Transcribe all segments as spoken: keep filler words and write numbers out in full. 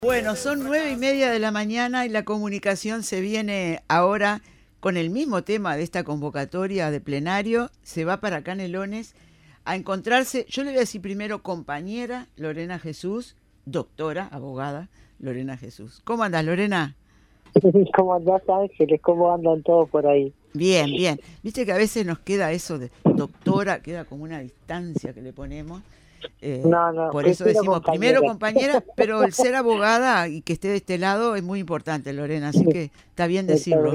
Bueno, son nueve y media de la mañana y la comunicación se viene ahora con el mismo tema de esta convocatoria de plenario. Se va para Canelones a encontrarse, yo le voy a decir primero compañera Lorena Jesús, doctora, abogada Lorena Jesús. ¿Cómo andas, Lorena? ¿Cómo andás, Ángeles? ¿Cómo andan todos por ahí? Bien, bien. Viste que a veces nos queda eso de doctora, queda como una distancia que le ponemos. Eh, No, no, por eso prefiero decimos compañera. primero compañera, pero el ser abogada y que esté de este lado es muy importante, Lorena, así que está bien decirlo.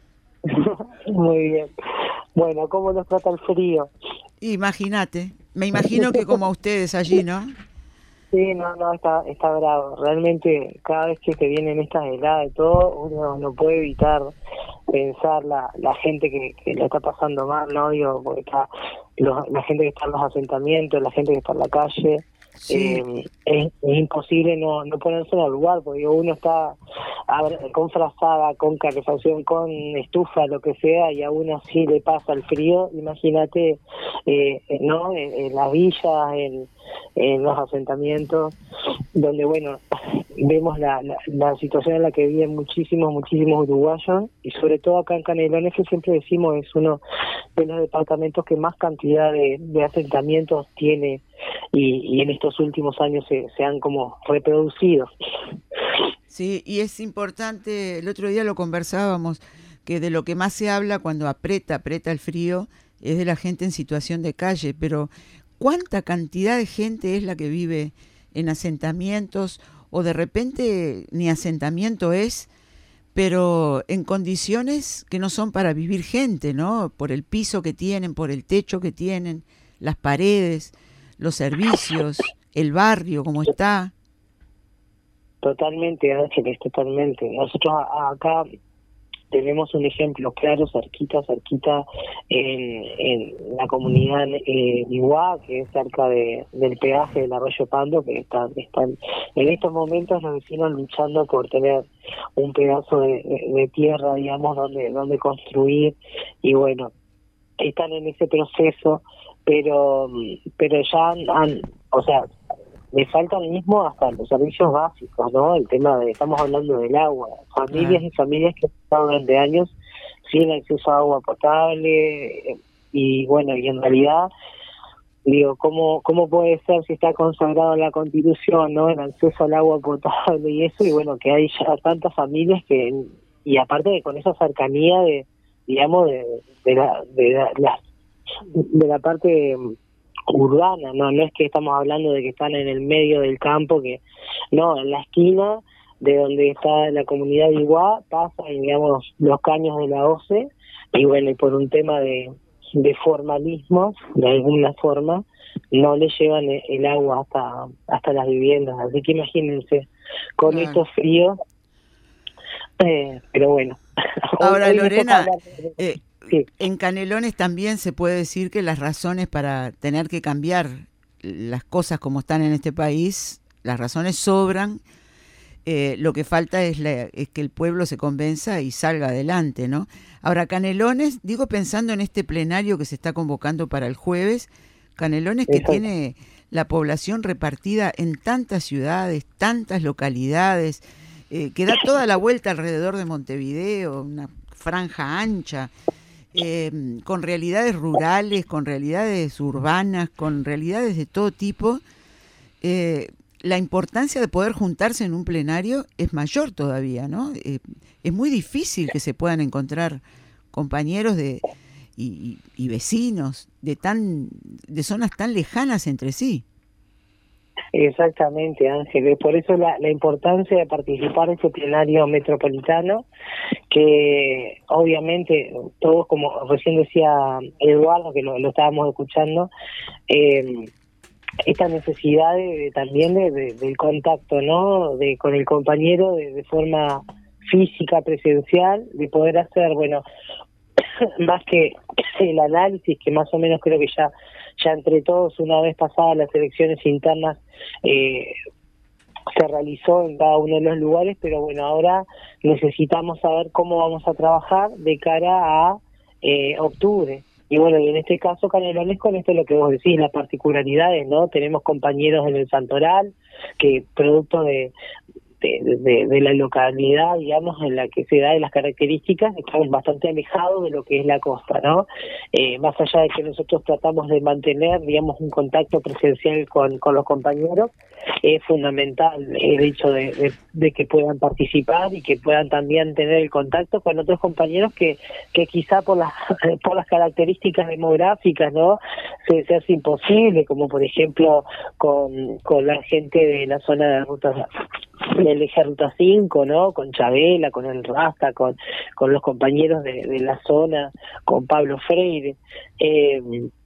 Muy bien. Bueno, ¿cómo nos trata el frío? Imagínate, me imagino que como a ustedes allí, ¿no? Sí, no, no, está, está bravo. Realmente, cada vez que te vienen estas heladas y todo, uno no puede evitar pensar la, la gente que, que lo está pasando mal, ¿no? Digo, porque está los, la gente que está en los asentamientos, la gente que está en la calle. Sí. Eh, es, es imposible no, no ponerse en el lugar, porque digo, uno está abra- con frazada, con calefacción, con estufa, lo que sea, y a uno así le pasa el frío. Imagínate, eh, ¿no? En, en las villas, en, en los asentamientos, donde, bueno, vemos la, la, la situación en la que viven muchísimos, muchísimos uruguayos, y sobre todo acá en Canelones, que siempre decimos es uno de los departamentos que más cantidad de, de asentamientos tiene, y, y en estos últimos años se, se han como reproducido. Sí, y es importante, el otro día lo conversábamos, que de lo que más se habla cuando aprieta, aprieta el frío, es de la gente en situación de calle, pero ¿cuánta cantidad de gente es la que vive en asentamientos o de repente ni asentamiento es, pero en condiciones que no son para vivir gente, ¿no? Por el piso que tienen, por el techo que tienen, las paredes, los servicios, el barrio como está. Totalmente, Ángeles, totalmente. Nosotros a- acá tenemos un ejemplo claro, cerquita, cerquita, en, en la comunidad eh, Iguá, que es cerca de, del peaje del Arroyo Pando, que están, están en estos momentos los vecinos luchando por tener un pedazo de, de, de tierra, digamos, donde, donde construir, y bueno, están en ese proceso, pero pero ya han, han o sea, le faltan mismo hasta los servicios básicos, ¿no? El tema de, estamos hablando del agua, familias Ah, y familias que han estado durante años sin acceso a agua potable, eh, y bueno, y en realidad, digo, ¿cómo cómo puede ser si está consagrado en la Constitución, ¿no? El acceso al agua potable y eso, y bueno, que hay ya tantas familias que, y aparte de con esa cercanía de, digamos, de, de la, de la, la- de la parte urbana, no no es que estamos hablando de que están en el medio del campo, que no, en la esquina de donde está la comunidad de Iguá pasa, digamos, los caños de la O C E, y bueno, y por un tema de, de formalismo, de alguna forma, no le llevan el, el agua hasta hasta las viviendas, así que imagínense, con claro. estos fríos, eh, pero bueno, hoy Ahora, hoy nos toca Lorena, hablar de... eh, Sí, en Canelones también se puede decir que las razones para tener que cambiar las cosas como están en este país, las razones sobran. Eh, lo que falta es, la- es que el pueblo se convenza y salga adelante, ¿no? Ahora, Canelones, digo pensando en este plenario que se está convocando para el jueves, Canelones que eso. tiene la población repartida en tantas ciudades, tantas localidades, eh, que da toda la vuelta alrededor de Montevideo, una franja ancha, eh, con realidades rurales, con realidades urbanas, con realidades de todo tipo. eh, la importancia de poder juntarse en un plenario es mayor todavía, ¿no? Eh, es muy difícil que se puedan encontrar compañeros de y, y, y vecinos de tan de zonas tan lejanas entre sí. Exactamente, Ángel. Por eso la, la importancia de participar en este plenario metropolitano, que obviamente todos, como recién decía Eduardo, que lo, lo estábamos escuchando, eh, esta necesidad de, de también de, de- del contacto, ¿no? De con el compañero de, de forma física, presencial, de poder hacer, bueno, más que el análisis, que más o menos creo que ya ya entre todos, una vez pasadas las elecciones internas, eh, se realizó en cada uno de los lugares, pero bueno, ahora necesitamos saber cómo vamos a trabajar de cara a eh, octubre. Y bueno, y en este caso, Canelones, con esto es lo que vos decís, las particularidades, ¿no? Tenemos compañeros en el Santoral que, producto de de, de, de la localidad, digamos, en la que se da, de las características, estamos bastante alejados de lo que es la costa, ¿no? Eh, más allá de que nosotros tratamos de mantener, digamos, un contacto presencial con, con los compañeros, es fundamental el hecho de, de, de que puedan participar y que puedan también tener el contacto con otros compañeros que, que quizá por las por las características demográficas, ¿no?, se, se hace imposible, como por ejemplo con, con la gente de la zona de ruta del eje Ruta cinco, ¿no?, con Chabela, con el Rasta, con, con los compañeros de, de la zona, con Pablo Freire, eh,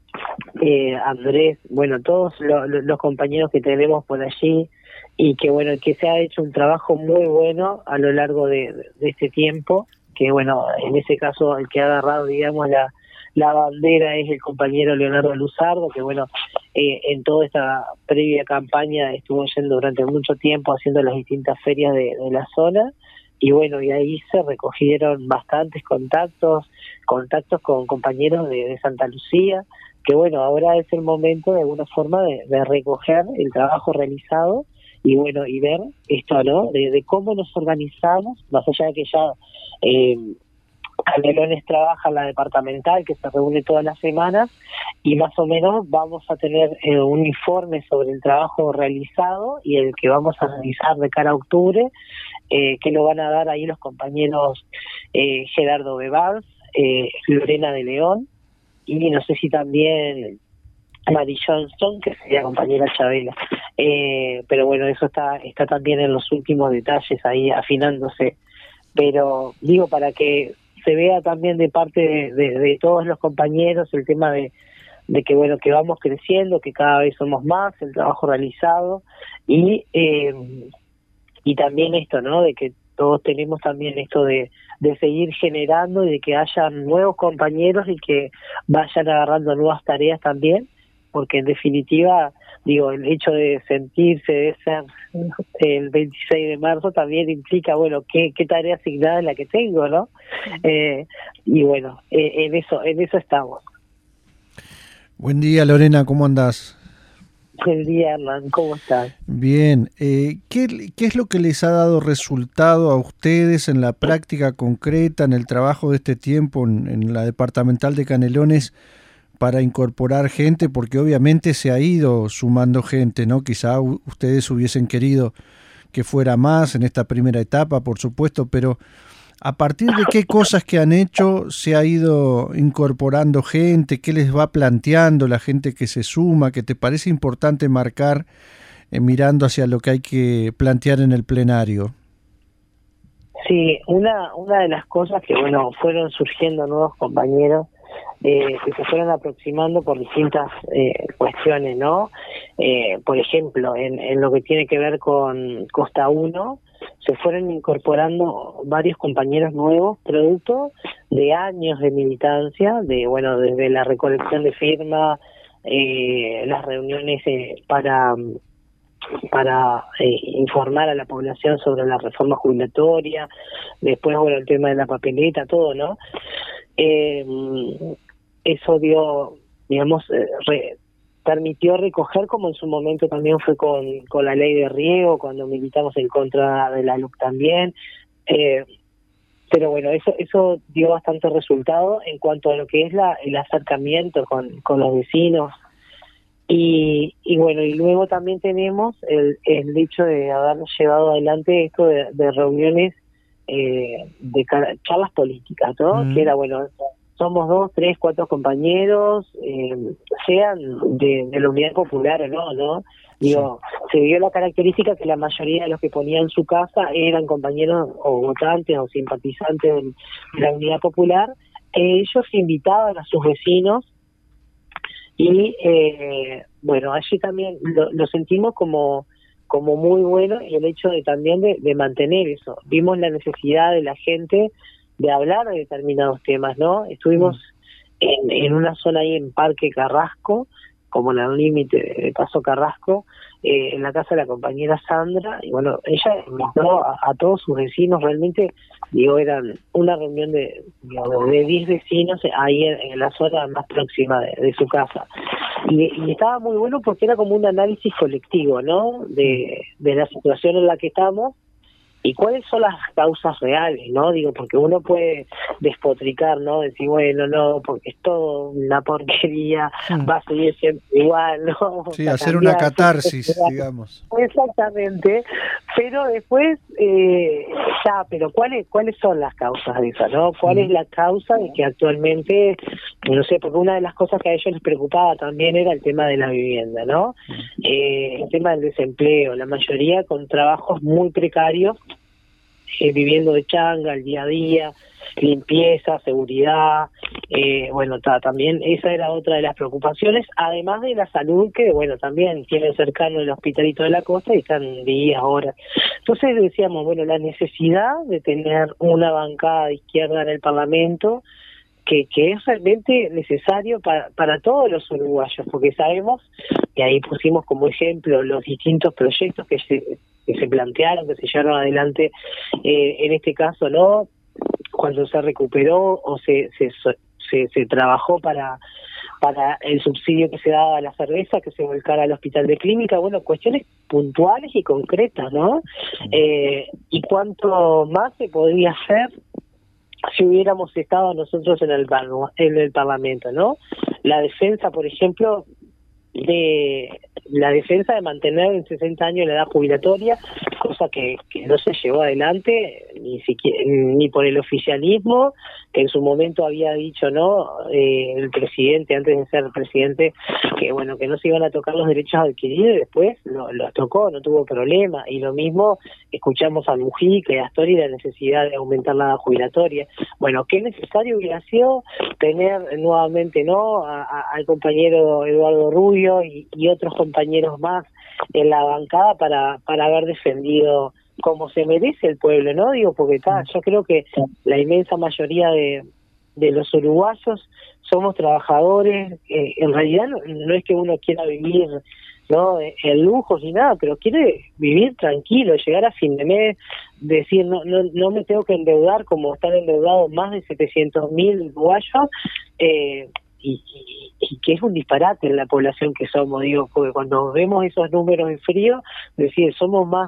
eh, Andrés, bueno, todos lo, lo, los compañeros que tenemos por allí, y que bueno, que se ha hecho un trabajo muy bueno a lo largo de, de este tiempo, que bueno, en ese caso el que ha agarrado, digamos, la, la bandera es el compañero Leonardo Luzardo, que bueno, eh, en toda esta previa campaña estuvo yendo durante mucho tiempo haciendo las distintas ferias de, de la zona, y bueno, y ahí se recogieron bastantes contactos, contactos con compañeros de, de Santa Lucía, que bueno, ahora es el momento de alguna forma de, de recoger el trabajo realizado y bueno, y ver esto, ¿no?, de, de cómo nos organizamos, más allá de que ya eh, Canelones trabaja en la departamental, que se reúne todas las semanas, y más o menos vamos a tener eh, un informe sobre el trabajo realizado y el que vamos a realizar de cara a octubre, eh, que lo van a dar ahí los compañeros eh, Gerardo Bebars, eh, Lorena de León, y no sé si también Mary Johnston, que sería compañera Chabela. Eh, pero bueno, eso está está también en los últimos detalles ahí afinándose. Pero digo, para que se vea también de parte de, de, de todos los compañeros el tema de, de que bueno, que vamos creciendo, que cada vez somos más, el trabajo realizado, y eh, y también esto, ¿no?, de que todos tenemos también esto de, de seguir generando y de que haya nuevos compañeros y que vayan agarrando nuevas tareas también, porque en definitiva, digo, el hecho de sentirse, de ser el veintiséis de marzo también implica, bueno, qué, qué tarea asignada es la que tengo, ¿no? Eh, y bueno, eh, en eso en eso estamos. Buen día, Lorena, ¿cómo andás? Buen día, Hernán, ¿cómo estás? Bien, eh, ¿qué, ¿qué es lo que les ha dado resultado a ustedes en la práctica concreta, en el trabajo de este tiempo, en, en la departamental de Canelones, para incorporar gente? Porque obviamente se ha ido sumando gente, ¿no? Quizá ustedes hubiesen querido que fuera más en esta primera etapa, por supuesto, pero ¿a partir de qué cosas que han hecho se ha ido incorporando gente? ¿Qué les va planteando la gente que se suma? ¿Que te parece importante marcar eh, mirando hacia lo que hay que plantear en el plenario? Sí, una una de las cosas que, bueno, fueron surgiendo nuevos compañeros eh, que se fueron aproximando por distintas eh, cuestiones, ¿no? Eh, por ejemplo, en, en lo que tiene que ver con Costa uno, se fueron incorporando varios compañeros nuevos, producto de años de militancia, de bueno, desde la recolección de firmas, eh, las reuniones eh, para para eh, informar a la población sobre la reforma jubilatoria, después bueno, el tema de la papeleta, todo, ¿no? Eh, eso dio, digamos, eh, re, permitió recoger, como en su momento también fue con, con la ley de riego, cuando militamos en contra de la L U C también, eh, pero bueno, eso eso dio bastante resultado en cuanto a lo que es la el acercamiento con, con los vecinos. Y, y bueno, y luego también tenemos el, el hecho de haber llevado adelante esto de, de reuniones, eh, de charlas políticas, ¿no? Mm. Que era, bueno, somos dos, tres, cuatro compañeros, eh, sean de, de la Unidad Popular o no, ¿no? Digo, sí. Se vio la característica que la mayoría de los que ponían su casa eran compañeros o votantes o simpatizantes de, de la Unidad Popular. Eh, ellos invitaban a sus vecinos y, eh, bueno, allí también lo, lo sentimos como como muy bueno, y el hecho de también de, de mantener eso. Vimos la necesidad de la gente de hablar de determinados temas, ¿no? Estuvimos mm. en, en una zona ahí en Parque Carrasco, como en el límite de Paso Carrasco, eh, en la casa de la compañera Sandra, y bueno, ella invitó a, a todos sus vecinos, realmente, digo, eran una reunión de digamos, de diez vecinos ahí en, en la zona más próxima de, de su casa. Y, y estaba muy bueno porque era como un análisis colectivo, ¿no? De, de la situación en la que estamos, y cuáles son las causas reales, ¿no? Digo, porque uno puede despotricar, ¿no? Decir, bueno, no, porque es todo una porquería, hmm. va a seguir siempre igual, ¿no? Sí, hacer una catarsis, digamos. Exactamente, pero después, eh, ya, pero ¿cuáles cuáles son las causas de eso, no? ¿Cuál es la causa de que actualmente, no sé, porque una de las cosas que a ellos les preocupaba también era el tema de la vivienda, ¿no? Eh, el tema del desempleo, la mayoría con trabajos muy precarios, eh, viviendo de changa el día a día, limpieza, seguridad, eh, bueno, ta, también esa era otra de las preocupaciones, además de la salud, que bueno, también tienen cercano el Hospitalito de la Costa y están días, horas. Entonces decíamos, bueno, la necesidad de tener una bancada de izquierda en el Parlamento, que, que es realmente necesario para, para todos los uruguayos, porque sabemos, y ahí pusimos como ejemplo los distintos proyectos que se, que se plantearon, que se llevaron adelante, eh, en este caso, ¿no?, cuando se recuperó o se se, se, se trabajó para para el subsidio que se daba a la cerveza, que se volcara al hospital de clínica, bueno, cuestiones puntuales y concretas, ¿no? Eh, y cuánto más se podría hacer si hubiéramos estado nosotros en el, en el Parlamento, ¿no? La defensa, por ejemplo, de la defensa de mantener en sesenta años la edad jubilatoria, cosa que, que no se llevó adelante ni siquiera ni por el oficialismo, que en su momento había dicho, no, eh, el presidente, antes de ser presidente, que bueno, que no se iban a tocar los derechos adquiridos, y después lo, los tocó, no tuvo problema. Y lo mismo escuchamos a Mujica y a Astori, la necesidad de aumentar la edad jubilatoria. Bueno, qué necesario hubiera sido tener nuevamente, no, a, a, al compañero Eduardo Rubio y, y otros compañeros más en la bancada para para haber defendido como se merece el pueblo, ¿no? Digo, porque está, yo creo que la inmensa mayoría de, de los uruguayos somos trabajadores, eh, en realidad no, no es que uno quiera vivir, ¿no?, en lujos ni nada, pero quiere vivir tranquilo, llegar a fin de mes, decir, no no no me tengo que endeudar como están endeudados más de setecientos mil uruguayos, eh, y, y, y que es un disparate en la población que somos, digo, porque cuando vemos esos números en frío, decir, somos más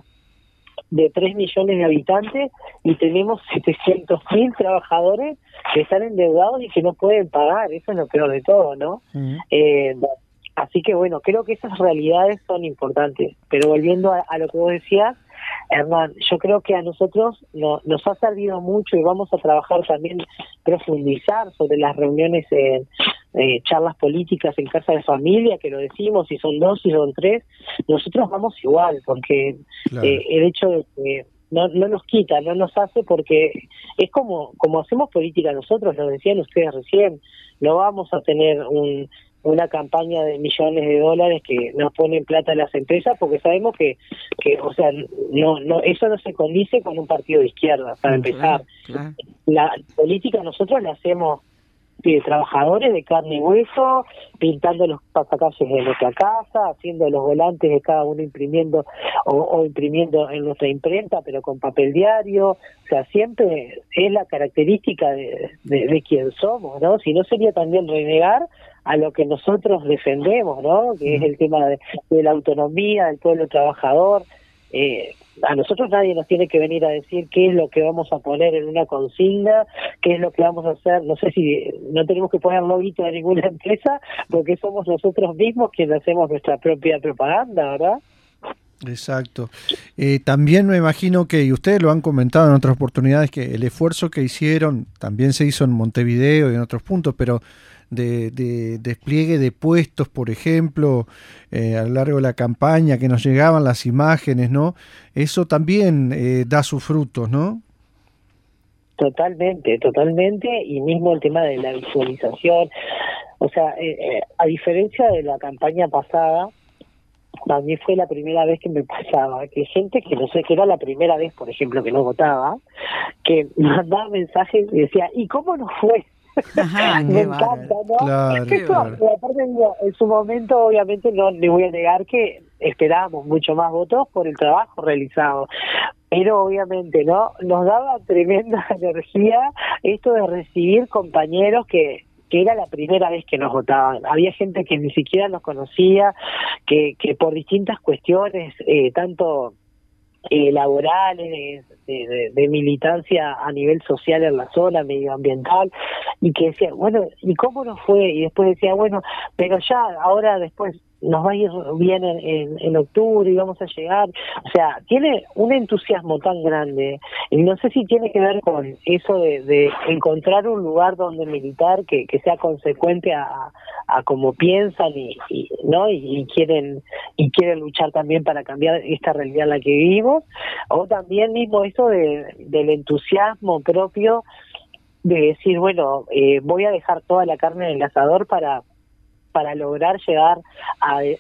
de tres millones de habitantes y tenemos setecientos mil trabajadores que están endeudados y que no pueden pagar, eso es lo peor de todo, ¿no? Uh-huh. Eh, así que bueno, creo que esas realidades son importantes, pero volviendo a, a lo que vos decías, Hernán, yo creo que a nosotros no, nos ha servido mucho y vamos a trabajar también, profundizar sobre las reuniones en eh, charlas políticas en casa de familia, que lo decimos, si son dos, si son tres, nosotros vamos igual, porque claro. eh, el hecho de que no, no nos quita, no nos hace, porque es como, como hacemos política nosotros, lo decían ustedes recién, no vamos a tener un una campaña de millones de dólares que nos ponen plata a las empresas, porque sabemos que, que o sea, no no eso no se condice con un partido de izquierda, para empezar. Claro, claro. La política nosotros la hacemos de trabajadores de carne y hueso, pintando los pasacalles de nuestra casa, haciendo los volantes de cada uno, imprimiendo o, o imprimiendo en nuestra imprenta, pero con papel diario. O sea, siempre es la característica de, de, de quien somos, ¿no? Si no, sería también renegar a lo que nosotros defendemos, ¿no? Que es el tema de, de la autonomía del pueblo trabajador. Eh, a nosotros nadie nos tiene que venir a decir qué es lo que vamos a poner en una consigna, qué es lo que vamos a hacer. No sé si no tenemos que poner loguito de ninguna empresa, porque somos nosotros mismos quienes hacemos nuestra propia propaganda, ¿verdad? Exacto. Eh, también me imagino que, y ustedes lo han comentado en otras oportunidades, que el esfuerzo que hicieron también se hizo en Montevideo y en otros puntos, pero de, de despliegue de puestos, por ejemplo, eh, a lo largo de la campaña, que nos llegaban las imágenes, ¿no? Eso también eh, da sus frutos, ¿no? Totalmente, totalmente, y mismo el tema de la visualización. O sea, eh, eh, a diferencia de la campaña pasada, a mí fue la primera vez que me pasaba que gente que no sé, que era la primera vez, por ejemplo, que no votaba, que mandaba mensajes y decía, ¿y cómo nos fue? Ajá, me encanta, ¿no? Claro, Eso, claro. Aparte, en su momento, obviamente, no le voy a negar que esperábamos mucho más votos por el trabajo realizado, pero obviamente, ¿no? Nos daba tremenda energía esto de recibir compañeros que que era la primera vez que nos votaban. Había gente que ni siquiera nos conocía, que, que por distintas cuestiones, eh, tanto eh, laborales, de, de, de militancia a nivel social en la zona, medioambiental, y que decía, bueno, ¿y cómo nos fue? Y después decía, bueno, pero ya ahora después nos va a ir bien en, en, en octubre y vamos a llegar. O sea, tiene un entusiasmo tan grande, y no sé si tiene que ver con eso de, de encontrar un lugar donde militar que, que sea consecuente a, a cómo piensan y, y no y, y quieren y quieren luchar también para cambiar esta realidad en la que vivimos, o también mismo eso de, del entusiasmo propio de decir, bueno, eh, voy a dejar toda la carne en el asador para para lograr llegar a, eh,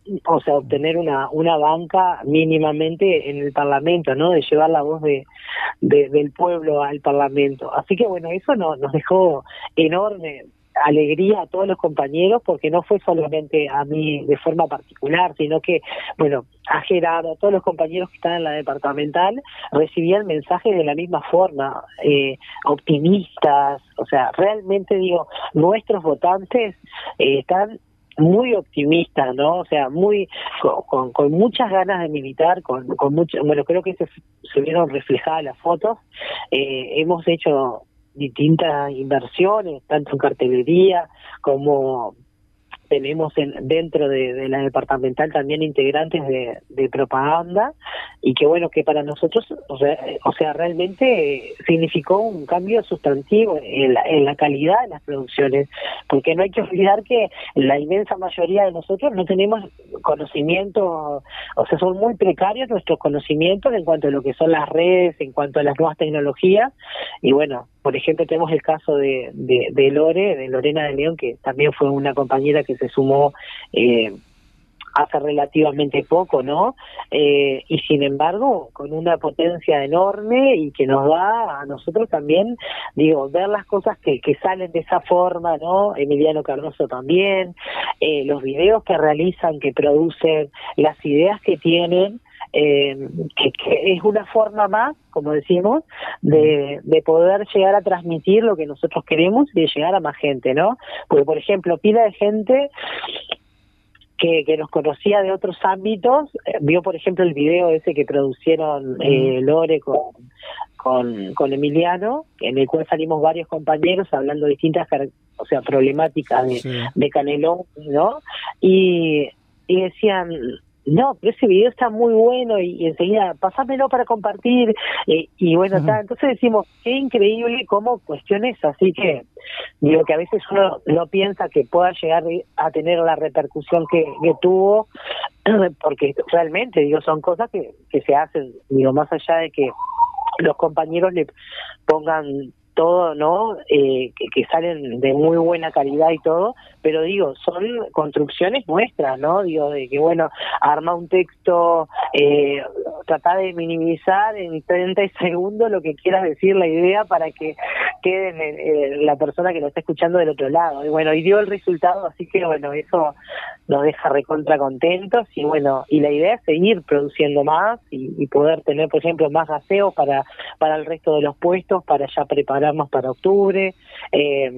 o sea, obtener una una banca mínimamente en el Parlamento, ¿no? De llevar la voz de, de del pueblo al Parlamento. Así que bueno, eso no, nos dejó enorme alegría a todos los compañeros, porque no fue solamente a mí de forma particular, sino que, bueno, a Gerardo, a todos los compañeros que están en la departamental, recibían mensajes de la misma forma, eh, optimistas. O sea, realmente digo, nuestros votantes eh, están muy optimistas, ¿no? O sea, muy con, con, con muchas ganas de militar, con, con mucho, bueno, creo que se, se vieron reflejadas las fotos. Eh, hemos hecho distintas inversiones, tanto en cartelería como tenemos en, dentro de, de la departamental también integrantes de, de propaganda, y que bueno, que para nosotros, o sea, o sea realmente significó un cambio sustantivo en la, en la calidad de las producciones, porque no hay que olvidar que la inmensa mayoría de nosotros no tenemos conocimiento, o sea, son muy precarios nuestros conocimientos en cuanto a lo que son las redes, en cuanto a las nuevas tecnologías. Y bueno, por ejemplo, tenemos el caso de, de, de Lore, de Lorena de León, que también fue una compañera que se sumó eh, hace relativamente poco, ¿no? Eh, y sin embargo, con una potencia enorme, y que nos da a nosotros también, digo, ver las cosas que, que salen de esa forma, ¿no? Emiliano Cardoso también, eh, los videos que realizan, que producen, las ideas que tienen, Eh, que, que es una forma más, como decimos, de, de poder llegar a transmitir lo que nosotros queremos y de llegar a más gente, ¿no? Porque, por ejemplo, pila de gente que, que nos conocía de otros ámbitos, eh, vio, por ejemplo, el video ese que producieron eh, Lore con, con, con Emiliano, en el cual salimos varios compañeros hablando de distintas, o sea, problemáticas de, sí. de Canelón, ¿no? Y, y decían, no, pero ese video está muy bueno, y, y enseguida, pasámelo para compartir, eh, y bueno, uh-huh. entonces decimos, qué increíble cómo cuestiones así que, digo, que a veces uno no piensa que pueda llegar a tener la repercusión que, que tuvo, porque realmente, digo, son cosas que, que se hacen, digo, más allá de que los compañeros le pongan todo, ¿no? Eh, que, que salen de muy buena calidad y todo, pero digo, son construcciones nuestras, ¿no? Digo, de que, bueno, arma un texto, eh, tratar de minimizar en treinta segundos lo que quieras decir, la idea, para que quede en, el, en la persona que lo está escuchando del otro lado. Y bueno, y dio el resultado, así que bueno, eso nos deja recontra contentos, y bueno, y la idea es seguir produciendo más y, y poder tener, por ejemplo, más gaseos para, para el resto de los puestos, para ya preparar más para octubre, eh,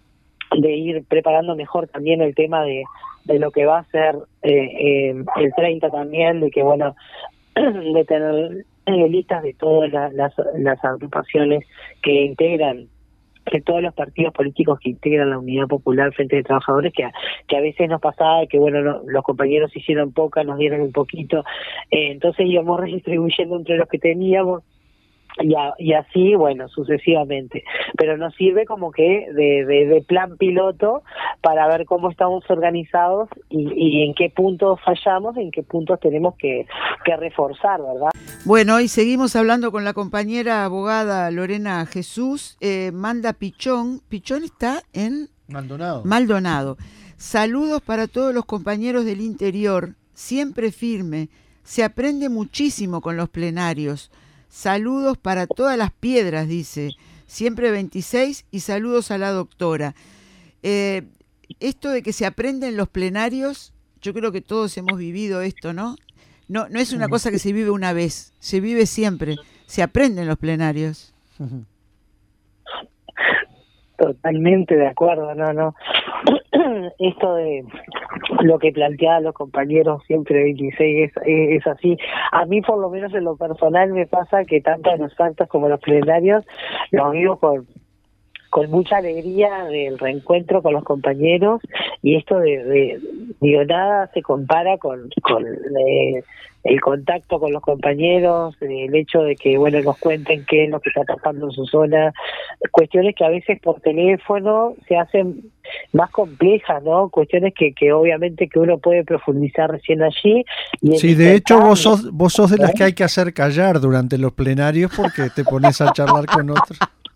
de ir preparando mejor también el tema de, de lo que va a ser eh, eh, el treinta también, de que bueno, de tener eh, listas de todas las, las, las agrupaciones que integran, de todos los partidos políticos que integran la Unidad Popular Frente de Trabajadores, que a, que a veces nos pasaba que bueno, no, los compañeros hicieron poca, nos dieron un poquito, eh, entonces íbamos redistribuyendo entre los que teníamos, Y, a, y así, bueno, sucesivamente. Pero nos sirve como que de, de, de plan piloto para ver cómo estamos organizados y, y en qué puntos fallamos, en qué puntos tenemos que, que reforzar, ¿verdad? Bueno, y seguimos hablando con la compañera abogada Lorena Jesús. Eh, manda Pichón. Pichón está en Maldonado. Maldonado. Saludos para todos los compañeros del interior. Siempre firme. Se aprende muchísimo con los plenarios. Saludos para todas las piedras, dice, siempre veintiséis, y saludos a la doctora. Eh, esto de que se aprende en los plenarios, yo creo que todos hemos vivido esto, ¿no? No, no es una cosa que se vive una vez, se vive siempre, se aprende en los plenarios. Totalmente de acuerdo, no, no. Esto de lo que planteaban los compañeros siempre veintiséis es, es, es así. A mí, por lo menos en lo personal, me pasa que tanto en los actos como en los plenarios los vivo con con mucha alegría del reencuentro con los compañeros, y esto de, de digo, nada se compara con, con eh, el contacto con los compañeros, eh, el hecho de que, bueno, nos cuenten qué es lo que está pasando en su zona, cuestiones que a veces por teléfono se hacen más complejas, ¿no? Cuestiones que, que obviamente que uno puede profundizar recién allí. Y sí, de hecho vos sos, vos sos de las que hay que hacer callar durante los plenarios porque te pones a charlar con otros.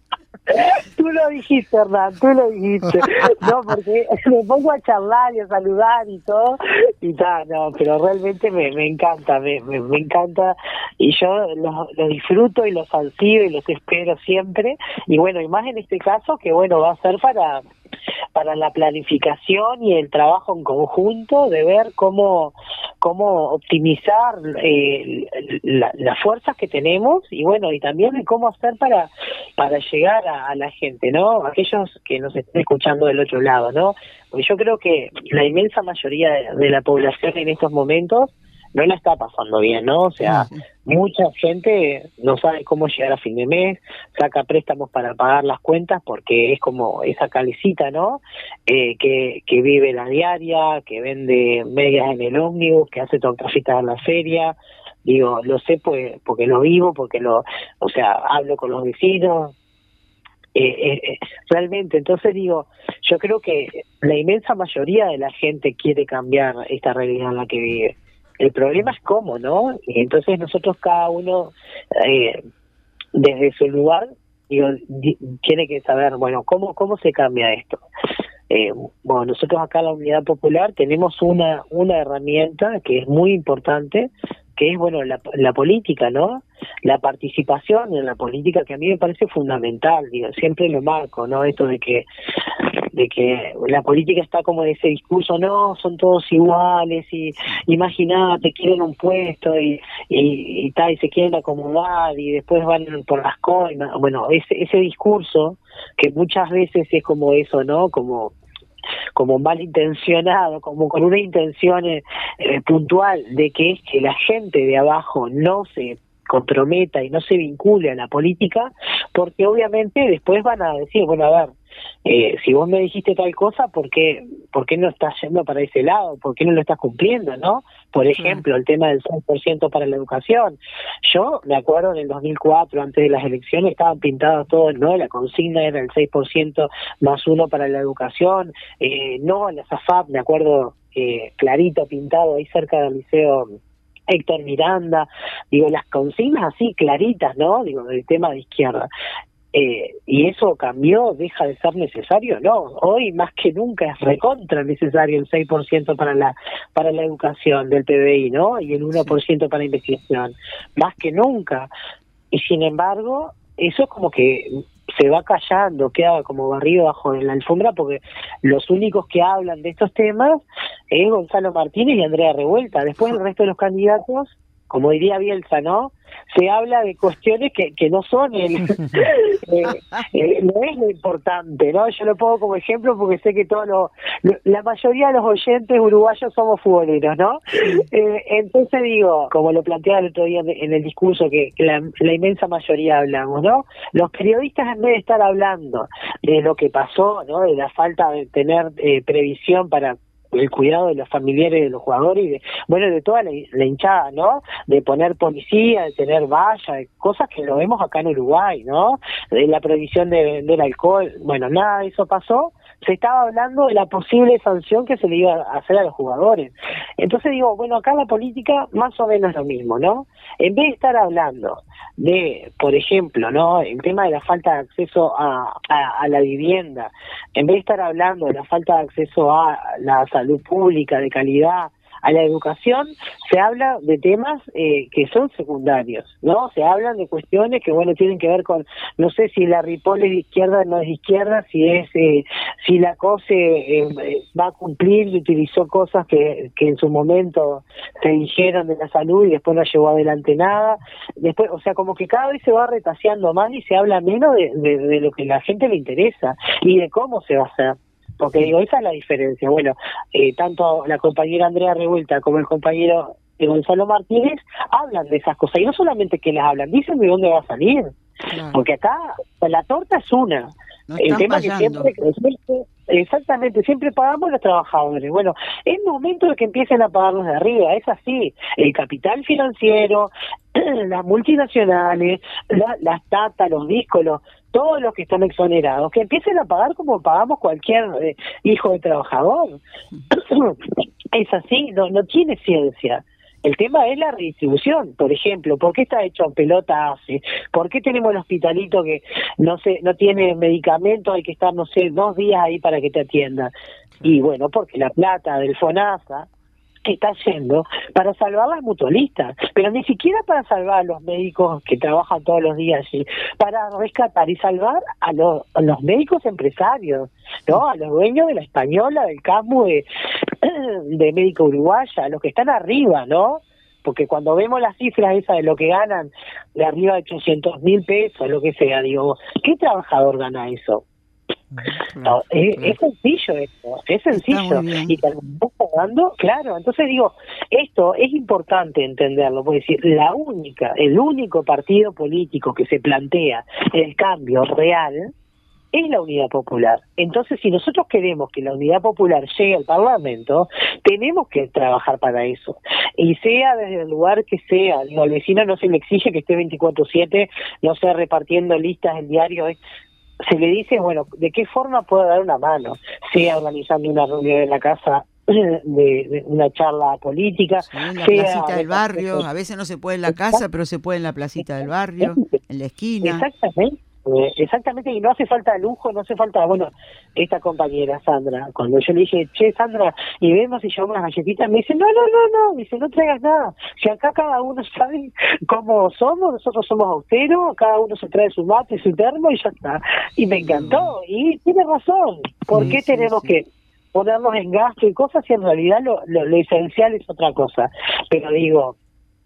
Tú lo dijiste, Hernán, tú lo dijiste. No, porque me pongo a charlar y a saludar y todo, y tal, no, pero realmente me, me encanta, me, me, me encanta, y yo los lo disfruto y los ansío y los espero siempre, y bueno, y más en este caso que, bueno, va a ser para para la planificación y el trabajo en conjunto de ver cómo cómo optimizar eh, la, las fuerzas que tenemos, y bueno, y también de cómo hacer para para llegar a, a la gente, ¿no? Aquellos que nos estén escuchando del otro lado, ¿no? Porque yo creo que la inmensa mayoría de, de la población en estos momentos no la está pasando bien, ¿no? O sea, sí, sí. Mucha gente no sabe cómo llegar a fin de mes, saca préstamos para pagar las cuentas porque es como esa calecita, ¿no? Eh, que, que vive la diaria, que vende medias en el ómnibus, que hace tortafitas en la feria. Digo, lo sé pues porque lo vivo, porque lo, o sea, hablo con los vecinos. Eh, eh, realmente, entonces digo, yo creo que la inmensa mayoría de la gente quiere cambiar esta realidad en la que vive. El problema es cómo, ¿no? Y entonces nosotros cada uno, eh, desde su lugar, digo, di, tiene que saber, bueno, ¿cómo cómo se cambia esto? Eh, bueno, nosotros acá en la Unidad Popular tenemos una una herramienta que es muy importante, que es, bueno, la, la política, ¿no? La participación en la política, que a mí me parece fundamental, digo, siempre lo marco, ¿no? Esto de que de que la política está como en ese discurso, no, son todos iguales, y imagínate, quieren un puesto y, y, y tal, y se quieren acomodar y después van por las coimas. Bueno, ese, ese discurso que muchas veces es como eso, ¿no? Como como malintencionado, como con una intención eh, eh, puntual de que es que la gente de abajo no se comprometa y no se vincule a la política, porque obviamente después van a decir, bueno, a ver, eh, si vos me dijiste tal cosa, ¿por qué, ¿por qué no estás yendo para ese lado? ¿Por qué no lo estás cumpliendo, no? Por ejemplo, el tema del seis por ciento para la educación. Yo me acuerdo en el dos mil cuatro, antes de las elecciones, estaban pintados todos, ¿no? La consigna era el seis por ciento más uno para la educación, eh, no, la S A F A P, me acuerdo eh, clarito pintado ahí cerca del liceo Héctor Miranda, digo, las consignas así claritas, ¿no? Digo, del tema de izquierda. Eh, ¿Y eso cambió? ¿Deja de ser necesario? No, hoy más que nunca es recontra necesario el seis por ciento para la para la educación del P B I, ¿no? Y el uno por ciento para investigación, más que nunca. Y sin embargo, eso es como que se va callando, queda como barrido bajo la alfombra, porque los únicos que hablan de estos temas es Gonzalo Martínez y Andrea Revuelta. Después el resto de los candidatos, como diría Bielsa, ¿no? Se habla de cuestiones que, que no son el eh, eh, no es lo importante, ¿no? Yo lo pongo como ejemplo porque sé que todos lo, lo, la mayoría de los oyentes uruguayos somos futboleros, ¿no? Eh, entonces digo, como lo planteaba el otro día en el discurso, que, que la, la inmensa mayoría hablamos, ¿no? Los periodistas, en vez de estar hablando de lo que pasó, ¿no? De la falta de tener eh, previsión para el cuidado de los familiares de los jugadores y de, bueno, de toda la, la hinchada, ¿no? De poner policía, de tener valla, de cosas que lo vemos acá en Uruguay, ¿no? De la prohibición de vender alcohol, bueno, nada de eso pasó. Se estaba hablando de la posible sanción que se le iba a hacer a los jugadores. Entonces digo, bueno, acá la política más o menos lo mismo, ¿no? En vez de estar hablando de, por ejemplo, ¿no? El tema de la falta de acceso a, a, a la vivienda, en vez de estar hablando de la falta de acceso a la salud pública de calidad, a la educación, se habla de temas eh, que son secundarios, ¿no? Se hablan de cuestiones que, bueno, tienen que ver con, no sé si la Ripoll es de izquierda o no es de izquierda, si es, eh, si la COSE eh, va a cumplir y utilizó cosas que, que en su momento se dijeron de la salud y después no llevó adelante nada. Después, o sea, como que cada vez se va retaseando más y se habla menos de, de, de lo que a la gente le interesa y de cómo se va a hacer. Porque digo, esa es la diferencia. Bueno, eh, tanto la compañera Andrea Revuelta como el compañero eh, Gonzalo Martínez hablan de esas cosas, y no solamente que las hablan, dicen de dónde va a salir. Claro. Porque acá la torta es una. No el tema fallando. que siempre, siempre, exactamente, siempre pagamos los trabajadores. Bueno, es momento de que empiecen a pagarnos de arriba, es así. El capital financiero, las multinacionales, la, las tatas, los díscolos, todos los que están exonerados, que empiecen a pagar como pagamos cualquier eh, hijo de trabajador. Es así, no, no tiene ciencia. El tema es la redistribución, por ejemplo, ¿por qué está hecho en pelota ACE? ¿Por qué tenemos el hospitalito que no sé, no tiene medicamentos, hay que estar, no sé, dos días ahí para que te atiendan? Y bueno, porque la plata del FONASA está yendo para salvar a las mutualistas, pero ni siquiera para salvar a los médicos que trabajan todos los días allí, para rescatar y salvar a los, a los médicos empresarios, ¿no? A los dueños de la Española, del CASMU, de, de Médica Uruguaya, a los que están arriba, ¿no? Porque cuando vemos las cifras esas de lo que ganan, de arriba de ochocientos mil pesos, lo que sea, digo, ¿qué trabajador gana eso? No, es, es sencillo esto, es sencillo, y te lo estás pagando, claro. Entonces digo, esto es importante entenderlo, porque decir, la única, el único partido político que se plantea el cambio real es la Unidad Popular. Entonces, si nosotros queremos que la Unidad Popular llegue al Parlamento, tenemos que trabajar para eso, y sea desde el lugar que sea. Digo, al vecino no se le exige que esté veinticuatro siete, no sea repartiendo listas en diario. Se le dice, bueno, ¿de qué forma puedo dar una mano? Sea organizando una reunión en la casa, de, de una charla política, sí, en la sea placita del barrio, a veces no se puede en la casa, pero se puede en la placita del barrio, en la esquina. Exactamente. Exactamente, y no hace falta lujo, no hace falta, bueno, esta compañera Sandra, cuando yo le dije, che Sandra, y vemos si llevamos unas galletitas, me dice, no, no, no, no, me dice, no traigas nada, si acá cada uno sabe cómo somos, nosotros somos austeros, cada uno se trae su mate, su termo y ya está, y me encantó, y tiene razón, ¿por qué sí, tenemos sí, sí. que ponernos en gasto y cosas si en realidad lo, lo, lo esencial es otra cosa? Pero digo,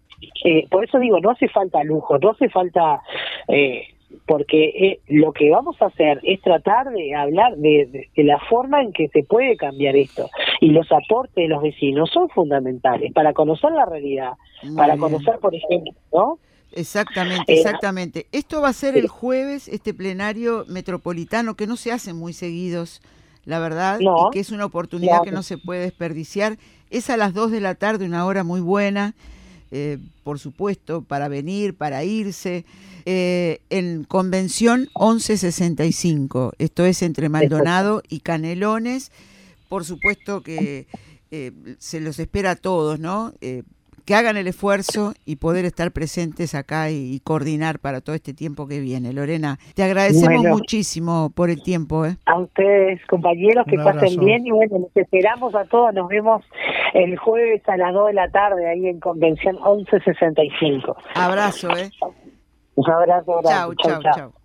eh, por eso digo, no hace falta lujo, no hace falta... Eh, porque eh, lo que vamos a hacer es tratar de hablar de, de, de la forma en que se puede cambiar esto, y los aportes de los vecinos son fundamentales para conocer la realidad, Muy para bien. conocer, por ejemplo, ¿no? Exactamente, exactamente. Eh, Esto va a ser el jueves, este plenario metropolitano, que no se hacen muy seguidos, la verdad, no, y que es una oportunidad no. que no se puede desperdiciar. Es a las dos de la tarde, una hora muy buena. Eh, por supuesto, para venir, para irse, eh, en Convención once sesenta y cinco, esto es entre Maldonado y Canelones. Por supuesto que eh, se los espera a todos, ¿no? Eh, que hagan el esfuerzo y poder estar presentes acá y, y coordinar para todo este tiempo que viene. Lorena, te agradecemos bueno, muchísimo por el tiempo. ¿eh? A ustedes, compañeros, que pasen bien, y bueno, nos esperamos a todos, nos vemos el jueves a las dos de la tarde ahí en Convención once sesenta y cinco. Abrazo, ¿eh? Un abrazo, abrazo. Chau, chau, chau.